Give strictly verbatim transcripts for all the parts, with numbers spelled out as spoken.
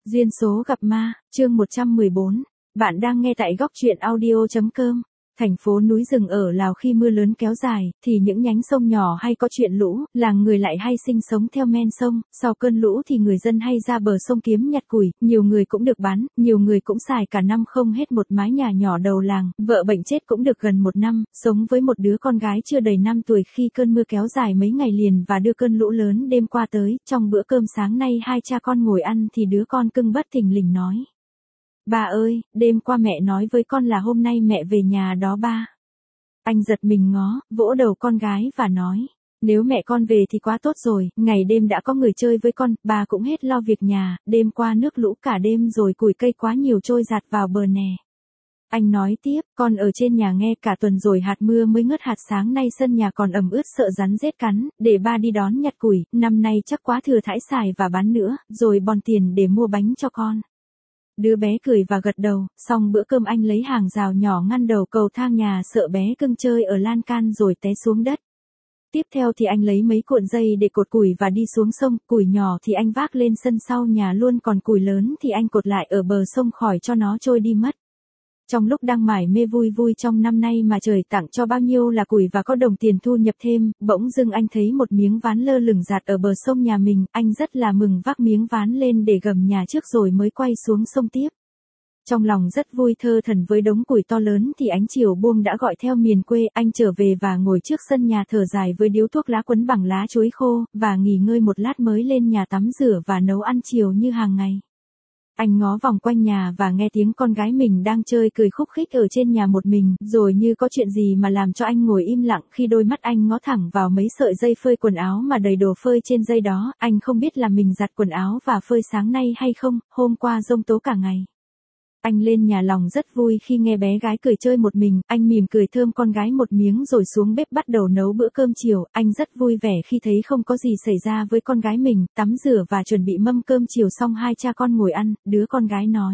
Duyên số gặp ma, chương một trăm mười bốn. Bạn đang nghe tại góc truyện audio.com. Thành phố núi rừng ở Lào khi mưa lớn kéo dài, thì những nhánh sông nhỏ hay có chuyện lũ, làng người lại hay sinh sống theo men sông, sau cơn lũ thì người dân hay ra bờ sông kiếm nhặt củi, nhiều người cũng được bán, nhiều người cũng xài cả năm không hết một mái nhà nhỏ đầu làng, vợ bệnh chết cũng được gần một năm, sống với một đứa con gái chưa đầy năm tuổi khi cơn mưa kéo dài mấy ngày liền và đưa cơn lũ lớn đêm qua tới, trong bữa cơm sáng nay hai cha con ngồi ăn thì đứa con cưng bất thình lình nói. Ba ơi, đêm qua mẹ nói với con là hôm nay mẹ về nhà đó ba. Anh giật mình ngó, vỗ đầu con gái và nói, nếu mẹ con về thì quá tốt rồi, ngày đêm đã có người chơi với con, bà cũng hết lo việc nhà, đêm qua nước lũ cả đêm rồi củi cây quá nhiều trôi giạt vào bờ nè. Anh nói tiếp, con ở trên nhà nghe cả tuần rồi hạt mưa mới ngớt hạt sáng nay sân nhà còn ẩm ướt sợ rắn rết cắn, để ba đi đón nhặt củi, năm nay chắc quá thừa thãi xài và bán nữa, rồi bòn tiền để mua bánh cho con. Đứa bé cười và gật đầu, xong bữa cơm anh lấy hàng rào nhỏ ngăn đầu cầu thang nhà sợ bé cưng chơi ở lan can rồi té xuống đất. Tiếp theo thì anh lấy mấy cuộn dây để cột củi và đi xuống sông, củi nhỏ thì anh vác lên sân sau nhà luôn còn củi lớn thì anh cột lại ở bờ sông khỏi cho nó trôi đi mất. Trong lúc đang mải mê vui vui trong năm nay mà trời tặng cho bao nhiêu là củi và có đồng tiền thu nhập thêm, bỗng dưng anh thấy một miếng ván lơ lửng dạt ở bờ sông nhà mình, anh rất là mừng vác miếng ván lên để gầm nhà trước rồi mới quay xuống sông tiếp. Trong lòng rất vui thơ thẩn với đống củi to lớn thì ánh chiều buông đã gọi theo miền quê, anh trở về và ngồi trước sân nhà thở dài với điếu thuốc lá quấn bằng lá chuối khô, và nghỉ ngơi một lát mới lên nhà tắm rửa và nấu ăn chiều như hàng ngày. Anh ngó vòng quanh nhà và nghe tiếng con gái mình đang chơi cười khúc khích ở trên nhà một mình, rồi như có chuyện gì mà làm cho anh ngồi im lặng khi đôi mắt anh ngó thẳng vào mấy sợi dây phơi quần áo mà đầy đồ phơi trên dây đó, anh không biết là mình giặt quần áo và phơi sáng nay hay không, hôm qua giông tố cả ngày. Anh lên nhà lòng rất vui khi nghe bé gái cười chơi một mình, anh mỉm cười thơm con gái một miếng rồi xuống bếp bắt đầu nấu bữa cơm chiều, anh rất vui vẻ khi thấy không có gì xảy ra với con gái mình, tắm rửa và chuẩn bị mâm cơm chiều xong hai cha con ngồi ăn, đứa con gái nói.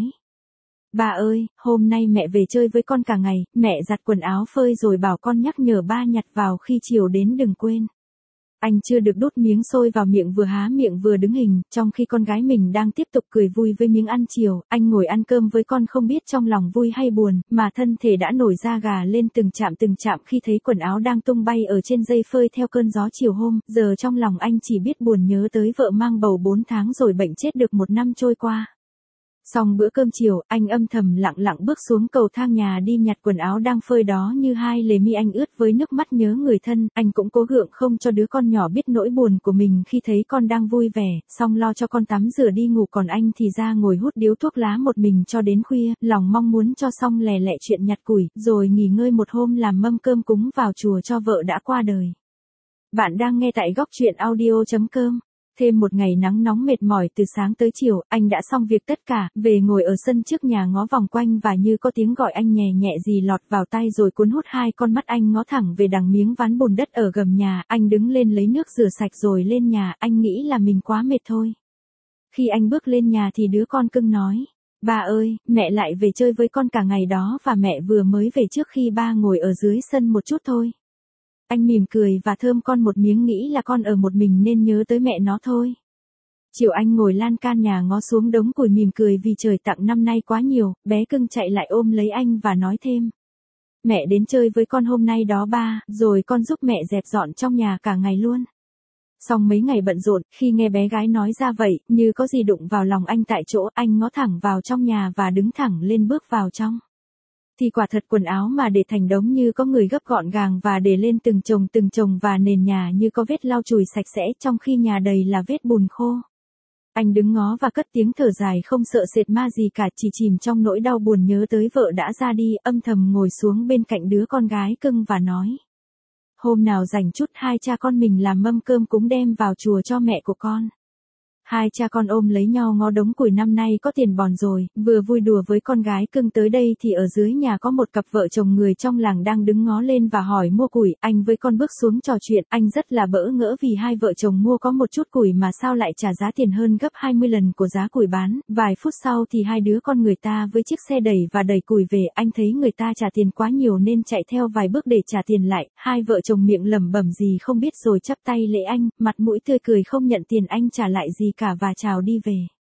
Bà ơi, hôm nay mẹ về chơi với con cả ngày, mẹ giặt quần áo phơi rồi bảo con nhắc nhở ba nhặt vào khi chiều đến đừng quên. Anh chưa được đút miếng xôi vào miệng vừa há miệng vừa đứng hình, trong khi con gái mình đang tiếp tục cười vui với miếng ăn chiều, anh ngồi ăn cơm với con không biết trong lòng vui hay buồn, mà thân thể đã nổi da gà lên từng chạm từng chạm khi thấy quần áo đang tung bay ở trên dây phơi theo cơn gió chiều hôm, giờ trong lòng anh chỉ biết buồn nhớ tới vợ mang bầu bốn tháng rồi bệnh chết được một năm trôi qua. Xong bữa cơm chiều, anh âm thầm lặng lặng bước xuống cầu thang nhà đi nhặt quần áo đang phơi đó như hai lề mi anh ướt với nước mắt nhớ người thân, anh cũng cố gượng không cho đứa con nhỏ biết nỗi buồn của mình khi thấy con đang vui vẻ, xong lo cho con tắm rửa đi ngủ còn anh thì ra ngồi hút điếu thuốc lá một mình cho đến khuya, lòng mong muốn cho xong lè lẹ chuyện nhặt củi, rồi nghỉ ngơi một hôm làm mâm cơm cúng vào chùa cho vợ đã qua đời. Bạn đang nghe tại góc truyện audio.com. Thêm một ngày nắng nóng mệt mỏi từ sáng tới chiều, anh đã xong việc tất cả, về ngồi ở sân trước nhà ngó vòng quanh và như có tiếng gọi anh nhẹ nhẹ gì lọt vào tai rồi cuốn hút hai con mắt anh ngó thẳng về đằng miếng ván bùn đất ở gầm nhà, anh đứng lên lấy nước rửa sạch rồi lên nhà, anh nghĩ là mình quá mệt thôi. Khi anh bước lên nhà thì đứa con cưng nói, ba ơi, mẹ lại về chơi với con cả ngày đó và mẹ vừa mới về trước khi ba ngồi ở dưới sân một chút thôi. Anh mỉm cười và thơm con một miếng nghĩ là con ở một mình nên nhớ tới mẹ nó thôi. Chiều anh ngồi lan can nhà ngó xuống đống củi mỉm cười vì trời tặng năm nay quá nhiều, bé cưng chạy lại ôm lấy anh và nói thêm. Mẹ đến chơi với con hôm nay đó ba, rồi con giúp mẹ dẹp dọn trong nhà cả ngày luôn. Xong mấy ngày bận rộn, khi nghe bé gái nói ra vậy, như có gì đụng vào lòng anh tại chỗ, anh ngó thẳng vào trong nhà và đứng thẳng lên bước vào trong. Thì quả thật quần áo mà để thành đống như có người gấp gọn gàng và để lên từng chồng từng chồng và nền nhà như có vết lau chùi sạch sẽ trong khi nhà đầy là vết bùn khô. Anh đứng ngó và cất tiếng thở dài không sợ sệt ma gì cả, chỉ chìm trong nỗi đau buồn nhớ tới vợ đã ra đi, âm thầm ngồi xuống bên cạnh đứa con gái cưng và nói. Hôm nào rảnh chút hai cha con mình làm mâm cơm cúng đem vào chùa cho mẹ của con. Hai cha con ôm lấy nhau ngó đống củi năm nay có tiền bòn rồi, vừa vui đùa với con gái cưng tới đây thì ở dưới nhà có một cặp vợ chồng người trong làng đang đứng ngó lên và hỏi mua củi, anh với con bước xuống trò chuyện, anh rất là bỡ ngỡ vì hai vợ chồng mua có một chút củi mà sao lại trả giá tiền hơn gấp hai mươi lần của giá củi bán, vài phút sau thì hai đứa con người ta với chiếc xe đẩy và đẩy củi về, anh thấy người ta trả tiền quá nhiều nên chạy theo vài bước để trả tiền lại, hai vợ chồng miệng lẩm bẩm gì không biết rồi chắp tay lễ anh, mặt mũi tươi cười không nhận tiền anh trả lại gì cả và chào đi về.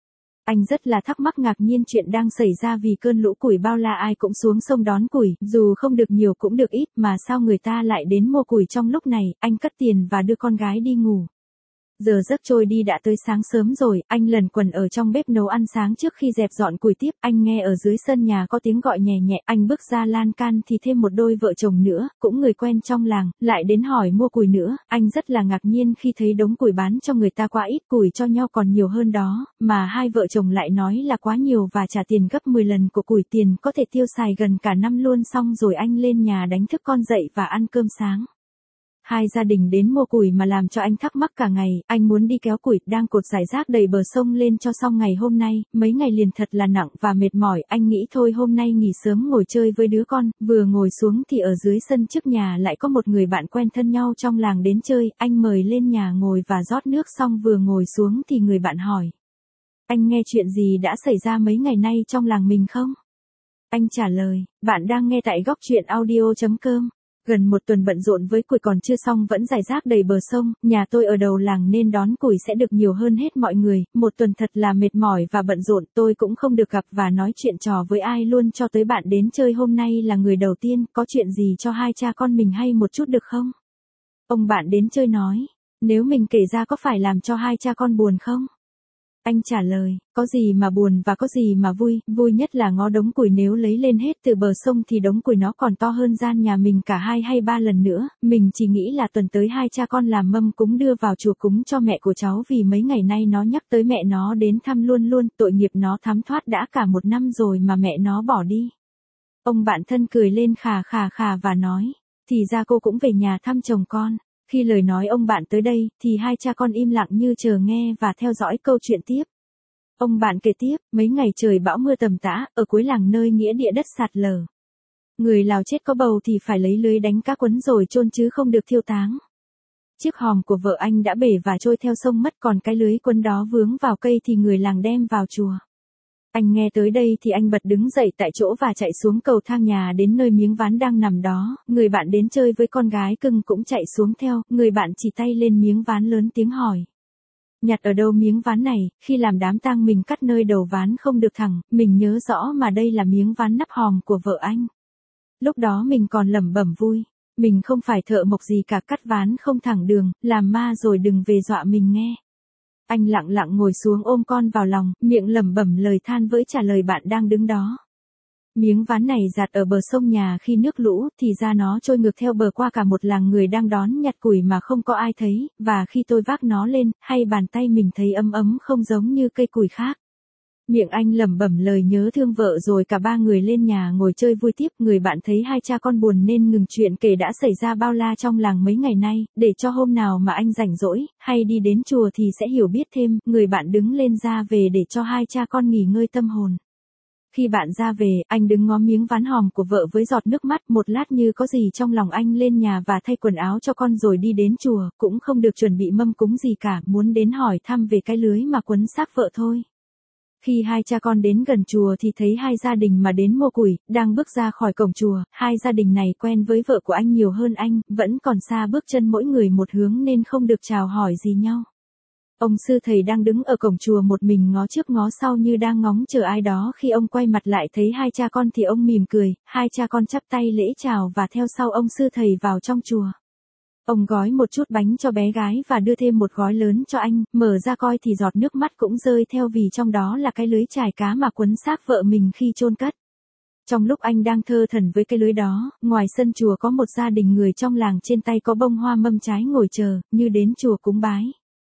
Anh rất là thắc mắc ngạc nhiên chuyện đang xảy ra vì cơn lũ củi bao la ai cũng xuống sông đón củi, dù không được nhiều cũng được ít mà sao người ta lại đến mua củi trong lúc này, anh cất tiền và đưa con gái đi ngủ. Giờ giấc trôi đi đã tới sáng sớm rồi, anh lẩn quẩn ở trong bếp nấu ăn sáng trước khi dẹp dọn củi tiếp, anh nghe ở dưới sân nhà có tiếng gọi nhẹ nhẹ, anh bước ra lan can thì thêm một đôi vợ chồng nữa, cũng người quen trong làng, lại đến hỏi mua củi nữa, anh rất là ngạc nhiên khi thấy đống củi bán cho người ta quá ít, củi cho nhau còn nhiều hơn đó, mà hai vợ chồng lại nói là quá nhiều và trả tiền gấp mười lần của củi, tiền có thể tiêu xài gần cả năm luôn. Xong rồi anh lên nhà đánh thức con dậy và ăn cơm sáng. Hai gia đình đến mua củi mà làm cho anh thắc mắc cả ngày, anh muốn đi kéo củi, đang cột rải rác đầy bờ sông lên cho xong ngày hôm nay, mấy ngày liền thật là nặng và mệt mỏi, anh nghĩ thôi hôm nay nghỉ sớm ngồi chơi với đứa con, vừa ngồi xuống thì ở dưới sân trước nhà lại có một người bạn quen thân nhau trong làng đến chơi, anh mời lên nhà ngồi và rót nước xong vừa ngồi xuống thì người bạn hỏi. Anh nghe chuyện gì đã xảy ra mấy ngày nay trong làng mình không? Anh trả lời, bạn đang nghe tại góc truyện audio chấm com. Gần một tuần bận rộn với củi còn chưa xong vẫn rải rác đầy bờ sông, nhà tôi ở đầu làng nên đón củi sẽ được nhiều hơn hết mọi người, một tuần thật là mệt mỏi và bận rộn, tôi cũng không được gặp và nói chuyện trò với ai luôn cho tới bạn đến chơi hôm nay là người đầu tiên, có chuyện gì cho hai cha con mình hay một chút được không? Ông bạn đến chơi nói, nếu mình kể ra có phải làm cho hai cha con buồn không? Anh trả lời, có gì mà buồn và có gì mà vui, vui nhất là ngó đống củi nếu lấy lên hết từ bờ sông thì đống củi nó còn to hơn gian nhà mình cả hai hay ba lần nữa, mình chỉ nghĩ là tuần tới hai cha con làm mâm cúng đưa vào chùa cúng cho mẹ của cháu vì mấy ngày nay nó nhắc tới mẹ nó đến thăm luôn luôn, tội nghiệp nó thắm thoát đã cả một năm rồi mà mẹ nó bỏ đi. Ông bạn thân cười lên khà khà khà và nói, thì ra cô cũng về nhà thăm chồng con. Khi lời nói ông bạn tới đây, thì hai cha con im lặng như chờ nghe và theo dõi câu chuyện tiếp. Ông bạn kể tiếp, mấy ngày trời bão mưa tầm tã, ở cuối làng nơi nghĩa địa đất sạt lở. Người Lào chết có bầu thì phải lấy lưới đánh cá quấn rồi chôn chứ không được thiêu táng. Chiếc hòm của vợ anh đã bể và trôi theo sông mất, còn cái lưới quấn đó vướng vào cây thì người làng đem vào chùa. Anh nghe tới đây thì anh bật đứng dậy tại chỗ và chạy xuống cầu thang nhà đến nơi miếng ván đang nằm đó, người bạn đến chơi với con gái cưng cũng chạy xuống theo, người bạn chỉ tay lên miếng ván lớn tiếng hỏi. Nhặt ở đâu miếng ván này, khi làm đám tang mình cắt nơi đầu ván không được thẳng, mình nhớ rõ mà đây là miếng ván nắp hòm của vợ anh. Lúc đó mình còn lẩm bẩm vui, mình không phải thợ mộc gì cả, cắt ván không thẳng đường, làm ma rồi đừng về dọa mình nghe. Anh lặng lặng ngồi xuống ôm con vào lòng, miệng lẩm bẩm lời than với trả lời bạn đang đứng đó. Miếng ván này giặt ở bờ sông nhà khi nước lũ, thì ra nó trôi ngược theo bờ qua cả một làng người đang đón nhặt củi mà không có ai thấy, và khi tôi vác nó lên, hay bàn tay mình thấy ấm ấm không giống như cây củi khác. Miệng anh lẩm bẩm lời nhớ thương vợ rồi cả ba người lên nhà ngồi chơi vui tiếp, người bạn thấy hai cha con buồn nên ngừng chuyện kể đã xảy ra bao la trong làng mấy ngày nay, để cho hôm nào mà anh rảnh rỗi, hay đi đến chùa thì sẽ hiểu biết thêm, người bạn đứng lên ra về để cho hai cha con nghỉ ngơi tâm hồn. Khi bạn ra về, anh đứng ngó miếng ván hòm của vợ với giọt nước mắt, một lát như có gì trong lòng anh lên nhà và thay quần áo cho con rồi đi đến chùa, cũng không được chuẩn bị mâm cúng gì cả, muốn đến hỏi thăm về cái lưới mà quấn xác vợ thôi. Khi hai cha con đến gần chùa thì thấy hai gia đình mà đến mua củi, đang bước ra khỏi cổng chùa, hai gia đình này quen với vợ của anh nhiều hơn anh, vẫn còn xa bước chân mỗi người một hướng nên không được chào hỏi gì nhau. Ông sư thầy đang đứng ở cổng chùa một mình ngó trước ngó sau như đang ngóng chờ ai đó, khi ông quay mặt lại thấy hai cha con thì ông mỉm cười, hai cha con chắp tay lễ chào và theo sau ông sư thầy vào trong chùa. Ông gói một chút bánh cho bé gái và đưa thêm một gói lớn cho anh, mở ra coi thì giọt nước mắt cũng rơi theo vì trong đó là cái lưới chài cá mà quấn xác vợ mình khi chôn cất. Trong lúc anh đang thơ thẩn với cái lưới đó, ngoài sân chùa có một gia đình người trong làng trên tay có bông hoa mâm trái ngồi chờ, như đến chùa cúng bái.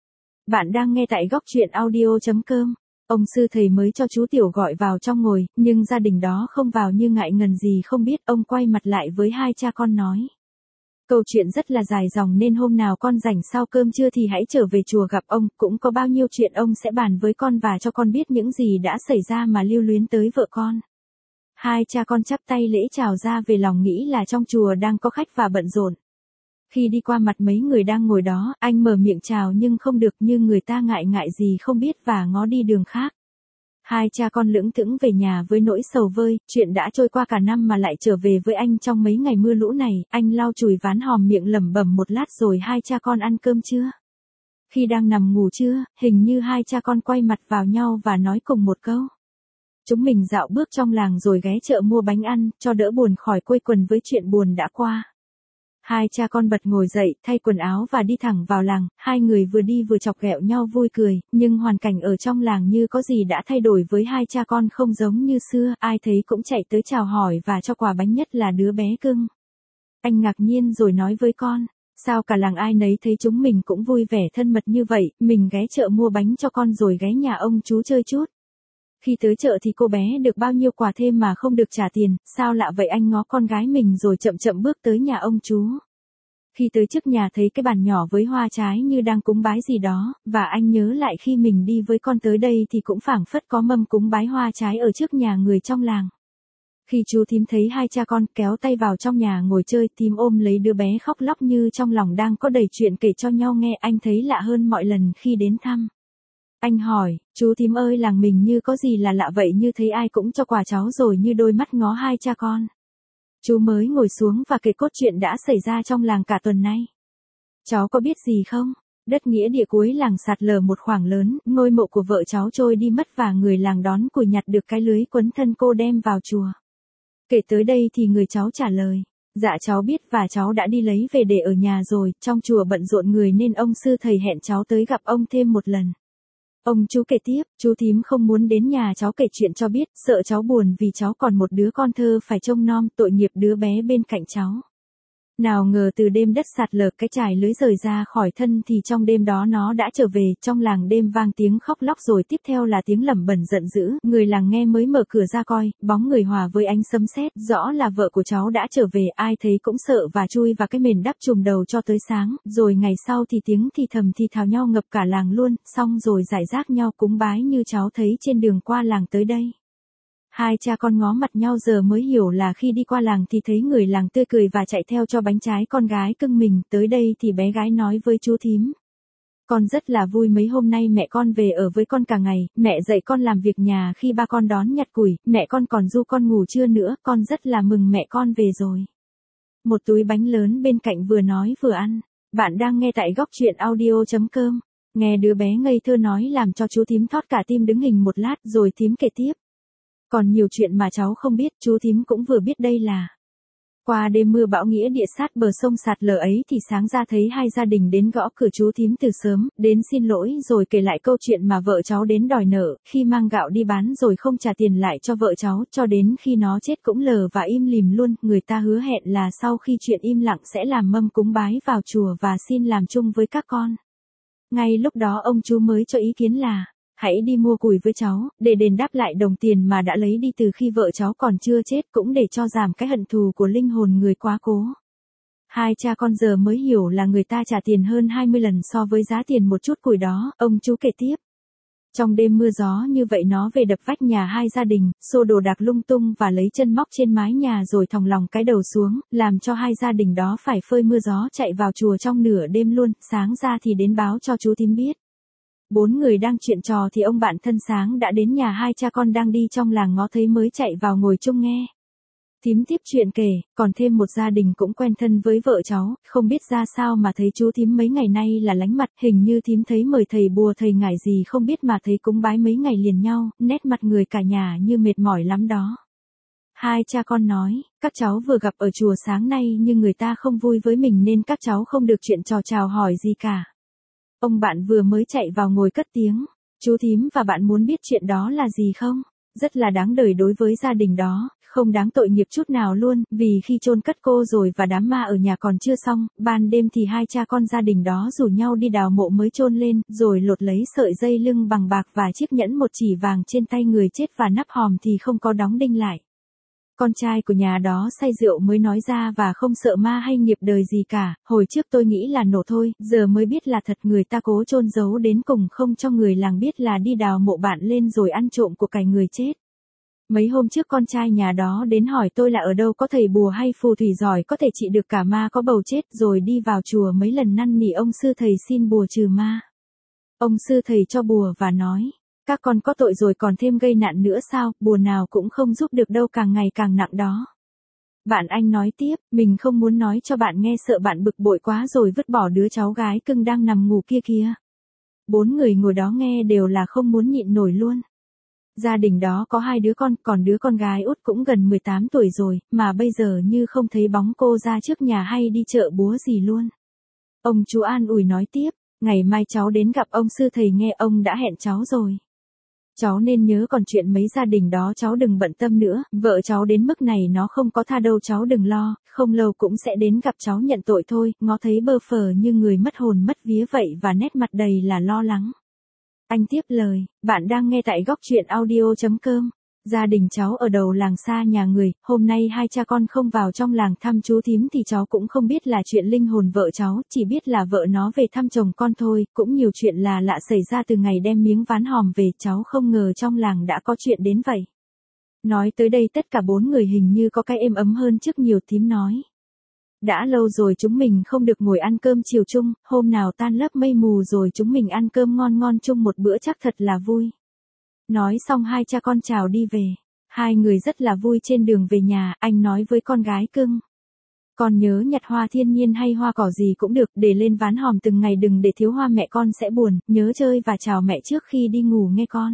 Bạn đang nghe tại góc truyện audio chấm com. Ông sư thầy mới cho chú Tiểu gọi vào trong ngồi, nhưng gia đình đó không vào như ngại ngần gì không biết, ông quay mặt lại với hai cha con nói. Câu chuyện rất là dài dòng nên hôm nào con rảnh sau cơm trưa thì hãy trở về chùa gặp ông, cũng có bao nhiêu chuyện ông sẽ bàn với con và cho con biết những gì đã xảy ra mà lưu luyến tới vợ con. Hai cha con chắp tay lễ chào ra về lòng nghĩ là trong chùa đang có khách và bận rộn. Khi đi qua mặt mấy người đang ngồi đó, anh mở miệng chào nhưng không được, như người ta ngại ngại gì không biết và ngó đi đường khác. Hai cha con lững thững về nhà với nỗi sầu vơi, chuyện đã trôi qua cả năm mà lại trở về với anh trong mấy ngày mưa lũ này, anh lau chùi ván hòm miệng lẩm bẩm một lát rồi hai cha con ăn cơm chưa? Khi đang nằm ngủ trưa, hình như hai cha con quay mặt vào nhau và nói cùng một câu. Chúng mình dạo bước trong làng rồi ghé chợ mua bánh ăn, cho đỡ buồn khỏi quây quần với chuyện buồn đã qua. Hai cha con bật ngồi dậy, thay quần áo và đi thẳng vào làng, hai người vừa đi vừa chọc ghẹo nhau vui cười, nhưng hoàn cảnh ở trong làng như có gì đã thay đổi với hai cha con không giống như xưa, ai thấy cũng chạy tới chào hỏi và cho quà bánh, nhất là đứa bé cưng. Anh ngạc nhiên rồi nói với con, sao cả làng ai nấy thấy chúng mình cũng vui vẻ thân mật như vậy, mình ghé chợ mua bánh cho con rồi ghé nhà ông chú chơi chút. Khi tới chợ thì cô bé được bao nhiêu quà thêm mà không được trả tiền, sao lạ vậy, anh ngó con gái mình rồi chậm chậm bước tới nhà ông chú. Khi tới trước nhà thấy cái bàn nhỏ với hoa trái như đang cúng bái gì đó, và anh nhớ lại khi mình đi với con tới đây thì cũng phảng phất có mâm cúng bái hoa trái ở trước nhà người trong làng. Khi chú thím thấy hai cha con kéo tay vào trong nhà ngồi chơi, thím ôm lấy đứa bé khóc lóc như trong lòng đang có đầy chuyện kể cho nhau nghe, anh thấy lạ hơn mọi lần khi đến thăm. Anh hỏi, chú thím ơi, làng mình như có gì là lạ vậy, như thấy ai cũng cho quà cháu rồi, như đôi mắt ngó hai cha con. Chú mới ngồi xuống và kể cốt chuyện đã xảy ra trong làng cả tuần nay. Cháu có biết gì không? Đất nghĩa địa cuối làng sạt lở một khoảng lớn, ngôi mộ của vợ cháu trôi đi mất và người làng đón cùi nhặt được cái lưới quấn thân cô đem vào chùa. Kể tới đây thì người cháu trả lời, dạ cháu biết và cháu đã đi lấy về để ở nhà rồi, trong chùa bận rộn người nên ông sư thầy hẹn cháu tới gặp ông thêm một lần. Ông chú kể tiếp, chú thím không muốn đến nhà cháu kể chuyện cho biết, sợ cháu buồn vì cháu còn một đứa con thơ phải trông nom, tội nghiệp đứa bé bên cạnh cháu. Nào ngờ từ đêm đất sạt lở cái chài lưới rời ra khỏi thân thì trong đêm đó nó đã trở về, trong làng đêm vang tiếng khóc lóc rồi tiếp theo là tiếng lẩm bẩm giận dữ, người làng nghe mới mở cửa ra coi, bóng người hòa với ánh sấm sét, rõ là vợ của cháu đã trở về, ai thấy cũng sợ và chui vào cái mền đắp trùm đầu cho tới sáng, rồi ngày sau thì tiếng thì thầm thì thào nhau ngập cả làng luôn, xong rồi giải rác nhau cúng bái như cháu thấy trên đường qua làng tới đây. Hai cha con ngó mặt nhau giờ mới hiểu là khi đi qua làng thì thấy người làng tươi cười và chạy theo cho bánh trái con gái cưng mình, tới đây thì bé gái nói với chú thím. Con rất là vui, mấy hôm nay mẹ con về ở với con cả ngày, mẹ dạy con làm việc nhà khi ba con đón nhặt củi, mẹ con còn ru con ngủ trưa nữa, con rất là mừng mẹ con về rồi. Một túi bánh lớn bên cạnh vừa nói vừa ăn. Bạn đang nghe tại góc truyện audio chấm com. Nghe đứa bé ngây thơ nói làm cho chú thím thót cả tim đứng hình một lát rồi thím kể tiếp. Còn nhiều chuyện mà cháu không biết, chú thím cũng vừa biết đây là. Qua đêm mưa bão nghĩa địa sát bờ sông sạt lở ấy thì sáng ra thấy hai gia đình đến gõ cửa chú thím từ sớm, đến xin lỗi rồi kể lại câu chuyện mà vợ cháu đến đòi nợ, khi mang gạo đi bán rồi không trả tiền lại cho vợ cháu, cho đến khi nó chết cũng lờ và im lìm luôn, người ta hứa hẹn là sau khi chuyện im lặng sẽ làm mâm cúng bái vào chùa và xin làm chung với các con. Ngay lúc đó ông chú mới cho ý kiến là, hãy đi mua củi với cháu, để đền đáp lại đồng tiền mà đã lấy đi từ khi vợ cháu còn chưa chết, cũng để cho giảm cái hận thù của linh hồn người quá cố. Hai cha con giờ mới hiểu là người ta trả tiền hơn hai mươi lần so với giá tiền một chút củi đó, ông chú kể tiếp. Trong đêm mưa gió như vậy nó về đập vách nhà hai gia đình, xô đồ đạc lung tung và lấy chân móc trên mái nhà rồi thòng lòng cái đầu xuống, làm cho hai gia đình đó phải phơi mưa gió chạy vào chùa trong nửa đêm luôn, sáng ra thì đến báo cho chú thím biết. Bốn người đang chuyện trò thì ông bạn thân sáng đã đến nhà hai cha con đang đi trong làng ngó thấy mới chạy vào ngồi chung nghe. Thím tiếp chuyện kể, còn thêm một gia đình cũng quen thân với vợ cháu, không biết ra sao mà thấy chú thím mấy ngày nay là lánh mặt, hình như thím thấy mời thầy bùa thầy ngải gì không biết mà thấy cúng bái mấy ngày liền nhau, nét mặt người cả nhà như mệt mỏi lắm đó. Hai cha con nói, các cháu vừa gặp ở chùa sáng nay nhưng người ta không vui với mình nên các cháu không được chuyện trò chào hỏi gì cả. Ông bạn vừa mới chạy vào ngồi cất tiếng, chú thím và bạn muốn biết chuyện đó là gì không? Rất là đáng đời đối với gia đình đó, không đáng tội nghiệp chút nào luôn, vì khi chôn cất cô rồi và đám ma ở nhà còn chưa xong, ban đêm thì hai cha con gia đình đó rủ nhau đi đào mộ mới chôn lên, rồi lột lấy sợi dây lưng bằng bạc và chiếc nhẫn một chỉ vàng trên tay người chết và nắp hòm thì không có đóng đinh lại. Con trai của nhà đó say rượu mới nói ra và không sợ ma hay nghiệp đời gì cả, hồi trước tôi nghĩ là nổ thôi, giờ mới biết là thật, người ta cố chôn giấu đến cùng không cho người làng biết là đi đào mộ bạn lên rồi ăn trộm của cải người chết. Mấy hôm trước con trai nhà đó đến hỏi tôi là ở đâu có thầy bùa hay phù thủy giỏi có thể trị được cả ma có bầu chết, rồi đi vào chùa mấy lần năn nỉ ông sư thầy xin bùa trừ ma. Ông sư thầy cho bùa và nói, các con có tội rồi còn thêm gây nạn nữa sao, bùa nào cũng không giúp được đâu, càng ngày càng nặng đó. Bạn anh nói tiếp, mình không muốn nói cho bạn nghe sợ bạn bực bội quá rồi vứt bỏ đứa cháu gái cưng đang nằm ngủ kia kìa. Bốn người ngồi đó nghe đều là không muốn nhịn nổi luôn. Gia đình đó có hai đứa con, còn đứa con gái út cũng gần mười tám tuổi rồi, mà bây giờ như không thấy bóng cô ra trước nhà hay đi chợ búa gì luôn. Ông chú an ủi nói tiếp, ngày mai cháu đến gặp ông sư thầy nghe, ông đã hẹn cháu rồi. Cháu nên nhớ, còn chuyện mấy gia đình đó cháu đừng bận tâm nữa, vợ cháu đến mức này nó không có tha đâu, cháu đừng lo, không lâu cũng sẽ đến gặp cháu nhận tội thôi. Ngó thấy bơ phờ như người mất hồn mất vía vậy và nét mặt đầy là lo lắng. Anh tiếp lời, bạn đang nghe tại góc truyện audio chấm com. Gia đình cháu ở đầu làng xa nhà người, hôm nay hai cha con không vào trong làng thăm chú thím thì cháu cũng không biết là chuyện linh hồn vợ cháu, chỉ biết là vợ nó về thăm chồng con thôi, cũng nhiều chuyện là lạ xảy ra từ ngày đem miếng ván hòm về, cháu không ngờ trong làng đã có chuyện đến vậy. Nói tới đây tất cả bốn người hình như có cái êm ấm hơn trước nhiều. Thím nói, đã lâu rồi chúng mình không được ngồi ăn cơm chiều chung, hôm nào tan lớp mây mù rồi chúng mình ăn cơm ngon ngon chung một bữa chắc thật là vui. Nói xong hai cha con chào đi về. Hai người rất là vui. Trên đường về nhà, anh nói với con gái cưng, con nhớ nhặt hoa thiên nhiên hay hoa cỏ gì cũng được, để lên ván hòm từng ngày, đừng để thiếu hoa, mẹ con sẽ buồn, nhớ chơi và chào mẹ trước khi đi ngủ nghe con.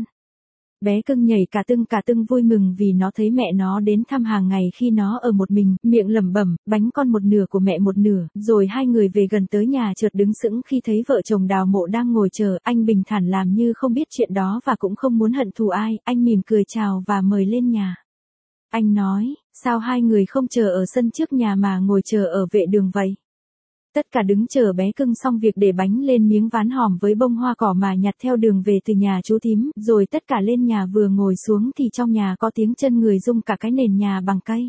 Bé cưng nhảy cả tưng cả tưng vui mừng vì nó thấy mẹ nó đến thăm hàng ngày khi nó ở một mình, miệng lẩm bẩm, bánh con một nửa của mẹ một nửa. Rồi hai người về gần tới nhà chợt đứng sững khi thấy vợ chồng Đào Mộ đang ngồi chờ. Anh bình thản làm như không biết chuyện đó và cũng không muốn hận thù ai. Anh mỉm cười chào và mời lên nhà. Anh nói, sao hai người không chờ ở sân trước nhà mà ngồi chờ ở vệ đường vậy? Tất cả đứng chờ bé cưng xong việc để bánh lên miếng ván hòm với bông hoa cỏ mà nhặt theo đường về từ nhà chú thím, rồi tất cả lên nhà. Vừa ngồi xuống thì trong nhà có tiếng chân người rung cả cái nền nhà bằng cây.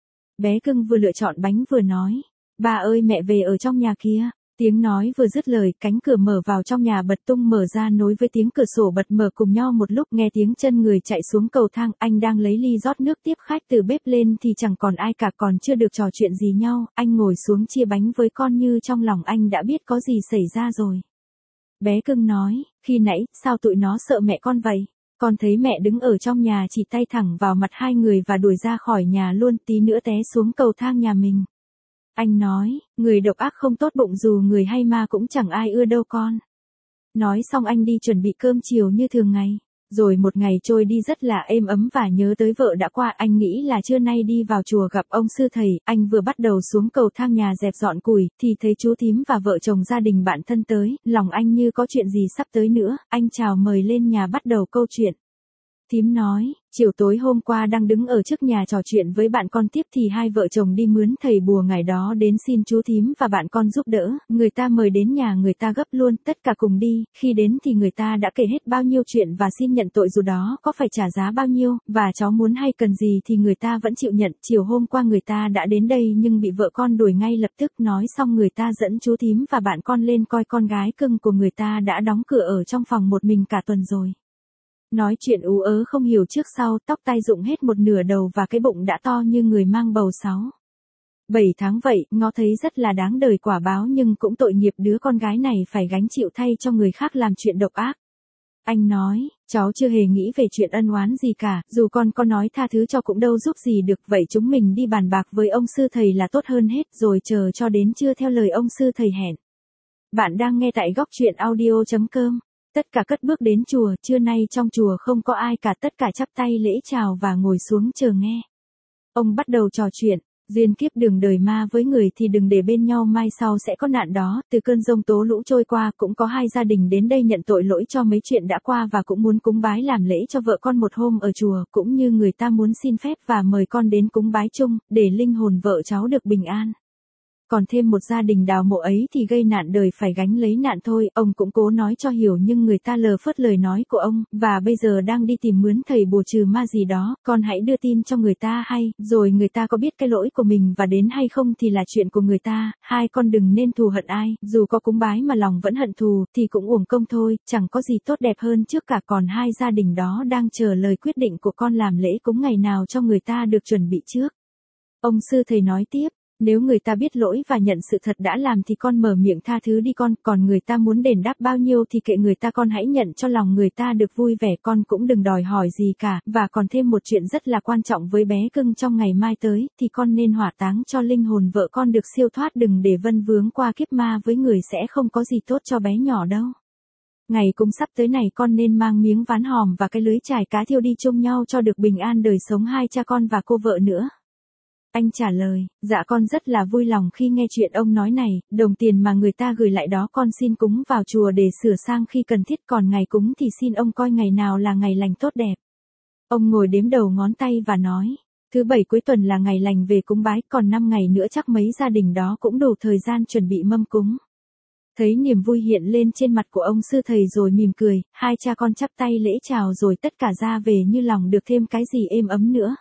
Bé cưng vừa lựa chọn bánh vừa nói, ba ơi mẹ về ở trong nhà kia. Tiếng nói vừa dứt lời, cánh cửa mở vào trong nhà bật tung mở ra nối với tiếng cửa sổ bật mở cùng nhau một lúc. Nghe tiếng chân người chạy xuống cầu thang, anh đang lấy ly rót nước tiếp khách từ bếp lên thì chẳng còn ai cả, còn chưa được trò chuyện gì nhau. Anh ngồi xuống chia bánh với con như trong lòng anh đã biết có gì xảy ra rồi. Bé cưng nói, khi nãy, sao tụi nó sợ mẹ con vậy? Con thấy mẹ đứng ở trong nhà chỉ tay thẳng vào mặt hai người và đuổi ra khỏi nhà luôn, tí nữa té xuống cầu thang nhà mình. Anh nói, người độc ác không tốt bụng, dù người hay ma cũng chẳng ai ưa đâu con. Nói xong anh đi chuẩn bị cơm chiều như thường ngày. Rồi một ngày trôi đi rất là êm ấm và nhớ tới vợ đã qua. Anh nghĩ là trưa nay đi vào chùa gặp ông sư thầy. Anh vừa bắt đầu xuống cầu thang nhà dẹp dọn củi thì thấy chú thím và vợ chồng gia đình bạn thân tới. Lòng anh như có chuyện gì sắp tới nữa. Anh chào mời lên nhà bắt đầu câu chuyện. Thím nói, chiều tối hôm qua đang đứng ở trước nhà trò chuyện với bạn con tiếp thì hai vợ chồng đi mướn thầy bùa ngày đó đến xin chú thím và bạn con giúp đỡ. Người ta mời đến nhà người ta gấp luôn, tất cả cùng đi. Khi đến thì người ta đã kể hết bao nhiêu chuyện và xin nhận tội dù đó có phải trả giá bao nhiêu, và cháu muốn hay cần gì thì người ta vẫn chịu nhận. Chiều hôm qua người ta đã đến đây nhưng bị vợ con đuổi ngay lập tức. Nói xong người ta dẫn chú thím và bạn con lên coi con gái cưng của người ta đã đóng cửa ở trong phòng một mình cả tuần rồi. Nói chuyện ú ớ không hiểu trước sau, tóc tai rụng hết một nửa đầu và cái bụng đã to như người mang bầu sáu bảy tháng vậy. Ngó thấy rất là đáng đời quả báo, nhưng cũng tội nghiệp đứa con gái này phải gánh chịu thay cho người khác làm chuyện độc ác. Anh nói, cháu chưa hề nghĩ về chuyện ân oán gì cả, dù con có nói tha thứ cho cũng đâu giúp gì được. Vậy chúng mình đi bàn bạc với ông sư thầy là tốt hơn hết, rồi chờ cho đến trưa theo lời ông sư thầy hẹn. Bạn đang nghe tại góc truyện audio chấm com. Tất cả cất bước đến chùa. Trưa nay trong chùa không có ai cả, tất cả chắp tay lễ chào và ngồi xuống chờ nghe. Ông bắt đầu trò chuyện, duyên kiếp đường đời ma với người thì đừng để bên nhau, mai sau sẽ có nạn đó. Từ cơn giông tố lũ trôi qua, cũng có hai gia đình đến đây nhận tội lỗi cho mấy chuyện đã qua và cũng muốn cúng bái làm lễ cho vợ con một hôm ở chùa, cũng như người ta muốn xin phép và mời con đến cúng bái chung, để linh hồn vợ cháu được bình an. Còn thêm một gia đình Đào Mộ ấy thì gây nạn đời phải gánh lấy nạn thôi. Ông cũng cố nói cho hiểu nhưng người ta lờ phớt lời nói của ông, và bây giờ đang đi tìm mướn thầy bùa trừ ma gì đó. Con hãy đưa tin cho người ta hay, rồi người ta có biết cái lỗi của mình và đến hay không thì là chuyện của người ta. Hai con đừng nên thù hận ai, dù có cúng bái mà lòng vẫn hận thù thì cũng uổng công thôi, chẳng có gì tốt đẹp hơn trước cả. Còn hai gia đình đó đang chờ lời quyết định của con làm lễ cúng ngày nào cho người ta được chuẩn bị trước. Ông sư thầy nói tiếp, nếu người ta biết lỗi và nhận sự thật đã làm thì con mở miệng tha thứ đi con, còn người ta muốn đền đáp bao nhiêu thì kệ người ta, con hãy nhận cho lòng người ta được vui vẻ, con cũng đừng đòi hỏi gì cả. Và còn thêm một chuyện rất là quan trọng với bé cưng, trong ngày mai tới thì con nên hỏa táng cho linh hồn vợ con được siêu thoát, đừng để vân vướng qua kiếp ma với người, sẽ không có gì tốt cho bé nhỏ đâu. Ngày cũng sắp tới này con nên mang miếng ván hòm và cái lưới chài cá thiêu đi chung nhau cho được bình an đời sống hai cha con và cô vợ nữa. Anh trả lời, dạ con rất là vui lòng khi nghe chuyện ông nói này, đồng tiền mà người ta gửi lại đó con xin cúng vào chùa để sửa sang khi cần thiết, còn ngày cúng thì xin ông coi ngày nào là ngày lành tốt đẹp. Ông ngồi đếm đầu ngón tay và nói, thứ bảy cuối tuần là ngày lành về cúng bái, còn năm ngày nữa chắc mấy gia đình đó cũng đủ thời gian chuẩn bị mâm cúng. Thấy niềm vui hiện lên trên mặt của ông sư thầy rồi mỉm cười, hai cha con chắp tay lễ chào rồi tất cả ra về như lòng được thêm cái gì êm ấm nữa.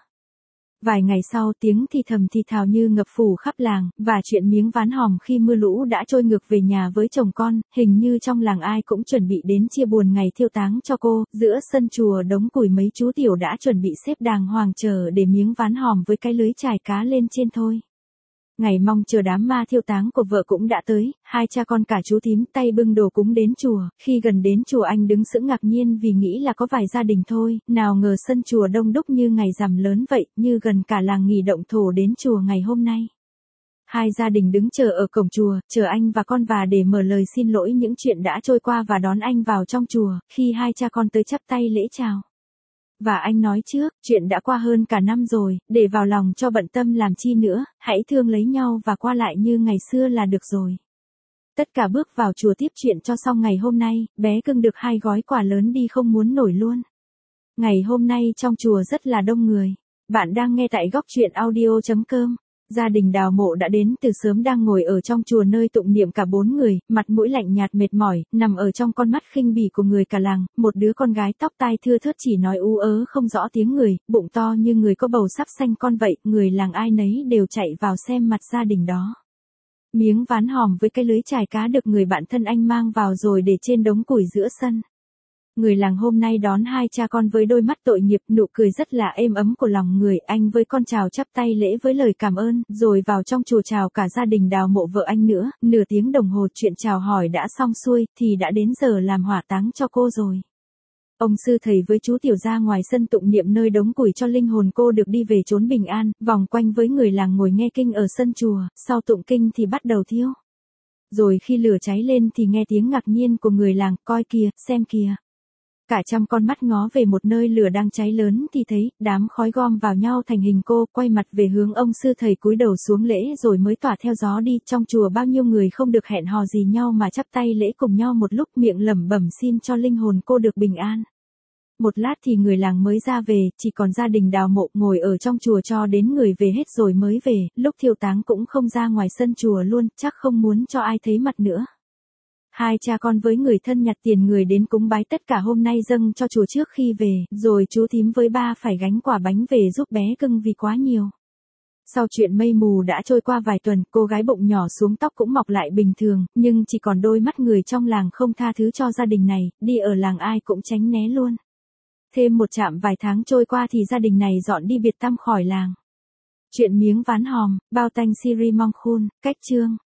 Vài ngày sau tiếng thì thầm thì thào như ngập phủ khắp làng, và chuyện miếng ván hòm khi mưa lũ đã trôi ngược về nhà với chồng con, hình như trong làng ai cũng chuẩn bị đến chia buồn ngày thiêu táng cho cô, giữa sân chùa đống củi mấy chú tiểu đã chuẩn bị xếp đàng hoàng chờ để miếng ván hòm với cái lưới chài cá lên trên thôi. Ngày mong chờ đám ma thiêu táng của vợ cũng đã tới, hai cha con cả chú thím tay bưng đồ cúng đến chùa, khi gần đến chùa anh đứng sững ngạc nhiên vì nghĩ là có vài gia đình thôi, nào ngờ sân chùa đông đúc như ngày rằm lớn vậy, như gần cả làng nghỉ động thổ đến chùa ngày hôm nay. Hai gia đình đứng chờ ở cổng chùa, chờ anh và con và để mở lời xin lỗi những chuyện đã trôi qua và đón anh vào trong chùa, khi hai cha con tới chắp tay lễ chào. Và anh nói trước, chuyện đã qua hơn cả năm rồi, để vào lòng cho bận tâm làm chi nữa, hãy thương lấy nhau và qua lại như ngày xưa là được rồi. Tất cả bước vào chùa tiếp chuyện cho xong ngày hôm nay, bé cưng được hai gói quà lớn đi không muốn nổi luôn. Ngày hôm nay trong chùa rất là đông người. Bạn đang nghe tại góc truyện audio chấm com. Gia đình Đào Mộ đã đến từ sớm đang ngồi ở trong chùa nơi tụng niệm cả bốn người, mặt mũi lạnh nhạt mệt mỏi, nằm ở trong con mắt khinh bỉ của người cả làng, một đứa con gái tóc tai thưa thớt chỉ nói ú ớ không rõ tiếng người, bụng to như người có bầu sắp sanh con vậy, người làng ai nấy đều chạy vào xem mặt gia đình đó. Miếng ván hòm với cái lưới chài cá được người bạn thân anh mang vào rồi để trên đống củi giữa sân. Người làng hôm nay đón hai cha con với đôi mắt tội nghiệp, nụ cười rất là êm ấm của lòng người, anh với con chào chắp tay lễ với lời cảm ơn, rồi vào trong chùa chào cả gia đình Đào Mộ vợ anh nữa, nửa tiếng đồng hồ chuyện chào hỏi đã xong xuôi, thì đã đến giờ làm hỏa táng cho cô rồi. Ông sư thầy với chú tiểu ra ngoài sân tụng niệm nơi đống củi cho linh hồn cô được đi về chốn bình an, vòng quanh với người làng ngồi nghe kinh ở sân chùa, sau tụng kinh thì bắt đầu thiêu. Rồi khi lửa cháy lên thì nghe tiếng ngạc nhiên của người làng, coi kìa, xem kìa. Cả trăm con mắt ngó về một nơi lửa đang cháy lớn thì thấy, đám khói gom vào nhau thành hình cô, quay mặt về hướng ông sư thầy cúi đầu xuống lễ rồi mới tỏa theo gió đi. Trong chùa bao nhiêu người không được hẹn hò gì nhau mà chắp tay lễ cùng nhau một lúc, miệng lẩm bẩm xin cho linh hồn cô được bình an. Một lát thì người làng mới ra về, chỉ còn gia đình Đào Mộ ngồi ở trong chùa cho đến người về hết rồi mới về, lúc thiêu táng cũng không ra ngoài sân chùa luôn, chắc không muốn cho ai thấy mặt nữa. Hai cha con với người thân nhặt tiền người đến cúng bái tất cả hôm nay dâng cho chùa trước khi về, rồi chú thím với ba phải gánh quả bánh về giúp bé cưng vì quá nhiều. Sau chuyện mây mù đã trôi qua vài tuần, cô gái bụng nhỏ xuống tóc cũng mọc lại bình thường, nhưng chỉ còn đôi mắt người trong làng không tha thứ cho gia đình này, đi ở làng ai cũng tránh né luôn. Thêm một chạm vài tháng trôi qua thì gia đình này dọn đi biệt tăm khỏi làng. Chuyện miếng ván hòm, bao tanh Siri Mong Khun, cách chương.